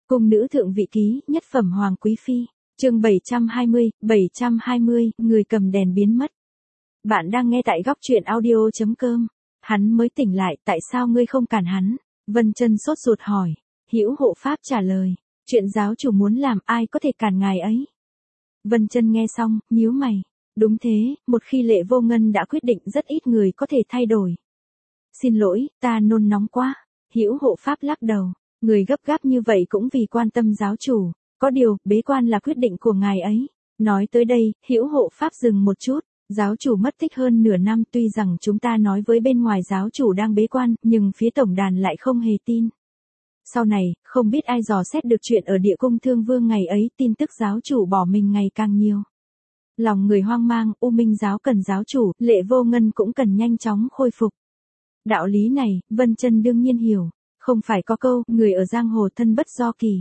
Cung nữ thượng vị ký, nhất phẩm hoàng quý phi, chương 720, người cầm đèn biến mất. Bạn đang nghe tại góc truyện audio.com. Hắn mới tỉnh lại, tại sao ngươi không cản hắn? Vân Chân sốt ruột hỏi. Hữu hộ pháp trả lời, chuyện giáo chủ muốn làm ai có thể cản ngài ấy? Vân Chân nghe xong, nhíu mày. Đúng thế, một khi Lệ Vô Ngân đã quyết định rất ít người có thể thay đổi. Xin lỗi, ta nôn nóng quá. Hữu hộ pháp lắc đầu. Người gấp gáp như vậy cũng vì quan tâm giáo chủ, có điều, bế quan là quyết định của ngài ấy. Nói tới đây, Hữu hộ pháp dừng một chút, giáo chủ mất tích hơn nửa năm, tuy rằng chúng ta nói với bên ngoài giáo chủ đang bế quan, nhưng phía tổng đàn lại không hề tin. Sau này, không biết ai dò xét được chuyện ở địa cung Thương Vương ngày ấy, tin tức giáo chủ bỏ mình ngày càng nhiều. Lòng người hoang mang, U Minh giáo cần giáo chủ, Lệ Vô Ngân cũng cần nhanh chóng khôi phục. Đạo lý này, Vân Chân đương nhiên hiểu. Không phải có câu, người ở giang hồ thân bất do kỳ.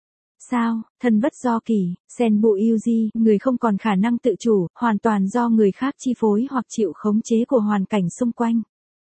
Sao, thân bất do kỳ, sen bộ yêu di, người không còn khả năng tự chủ, hoàn toàn do người khác chi phối hoặc chịu khống chế của hoàn cảnh xung quanh.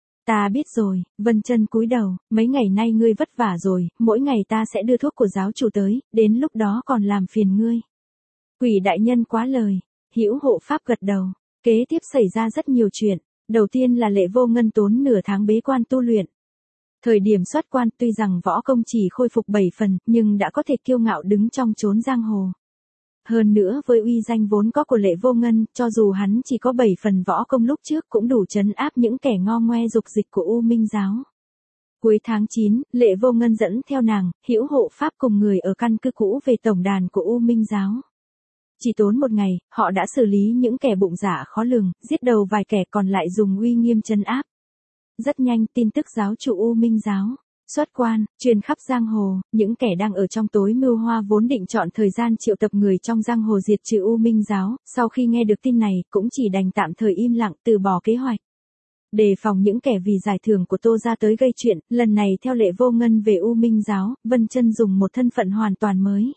Ta biết rồi, Vân Chân cúi đầu, mấy ngày nay ngươi vất vả rồi, mỗi ngày ta sẽ đưa thuốc của giáo chủ tới, đến lúc đó còn làm phiền ngươi. Quỷ đại nhân quá lời, Hữu hộ pháp gật đầu, kế tiếp xảy ra rất nhiều chuyện, đầu tiên là Lệ Vô Ngân tốn nửa tháng bế quan tu luyện. Thời điểm xuất quan tuy rằng võ công chỉ khôi phục 7 phần, nhưng đã có thể kiêu ngạo đứng trong chốn giang hồ. Hơn nữa với uy danh vốn có của Lệ Vô Ngân, cho dù hắn chỉ có 7 phần võ công lúc trước cũng đủ trấn áp những kẻ ngo ngoe dục dịch của U Minh giáo. Cuối tháng 9, Lệ Vô Ngân dẫn theo nàng, Hữu hộ pháp cùng người ở căn cứ cũ về tổng đàn của U Minh giáo. Chỉ tốn một ngày, họ đã xử lý những kẻ bụng dạ khó lường, giết đầu vài kẻ còn lại dùng uy nghiêm trấn áp. Rất nhanh, tin tức giáo chủ U Minh giáo xuất quan, truyền khắp giang hồ, những kẻ đang ở trong tối mưu hoa vốn định chọn thời gian triệu tập người trong giang hồ diệt trừ U Minh giáo, sau khi nghe được tin này, cũng chỉ đành tạm thời im lặng từ bỏ kế hoạch. Đề phòng những kẻ vì giải thưởng của Tô gia tới gây chuyện, lần này theo Lệ Vô Ngân về U Minh giáo, Vân Chân dùng một thân phận hoàn toàn mới.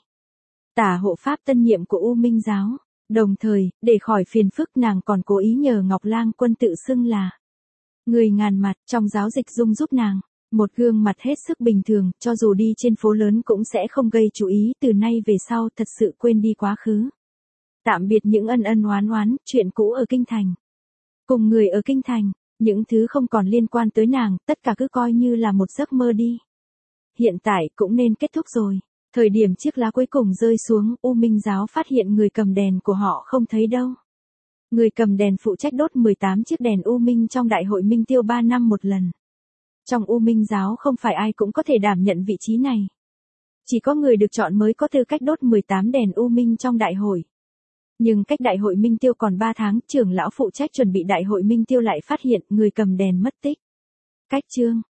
Tả hộ pháp tân nhiệm của U Minh giáo, đồng thời, để khỏi phiền phức nàng còn cố ý nhờ Ngọc Lang Quân tự xưng là người ngàn mặt trong giáo dịch dung giúp nàng. Một gương mặt hết sức bình thường, cho dù đi trên phố lớn cũng sẽ không gây chú ý, từ nay về sau thật sự quên đi quá khứ. Tạm biệt những ân ân oán oán, chuyện cũ ở Kinh Thành. Cùng người ở Kinh Thành, những thứ không còn liên quan tới nàng, tất cả cứ coi như là một giấc mơ đi. Hiện tại cũng nên kết thúc rồi. Thời điểm chiếc lá cuối cùng rơi xuống, U Minh giáo phát hiện người cầm đèn của họ không thấy đâu. Người cầm đèn phụ trách đốt 18 chiếc đèn U Minh trong đại hội Minh Tiêu 3 năm một lần. Trong U Minh giáo không phải ai cũng có thể đảm nhận vị trí này. Chỉ có người được chọn mới có tư cách đốt 18 đèn U Minh trong đại hội. Nhưng cách đại hội Minh Tiêu còn 3 tháng, trưởng lão phụ trách chuẩn bị đại hội Minh Tiêu lại phát hiện người cầm đèn mất tích. Cách chương,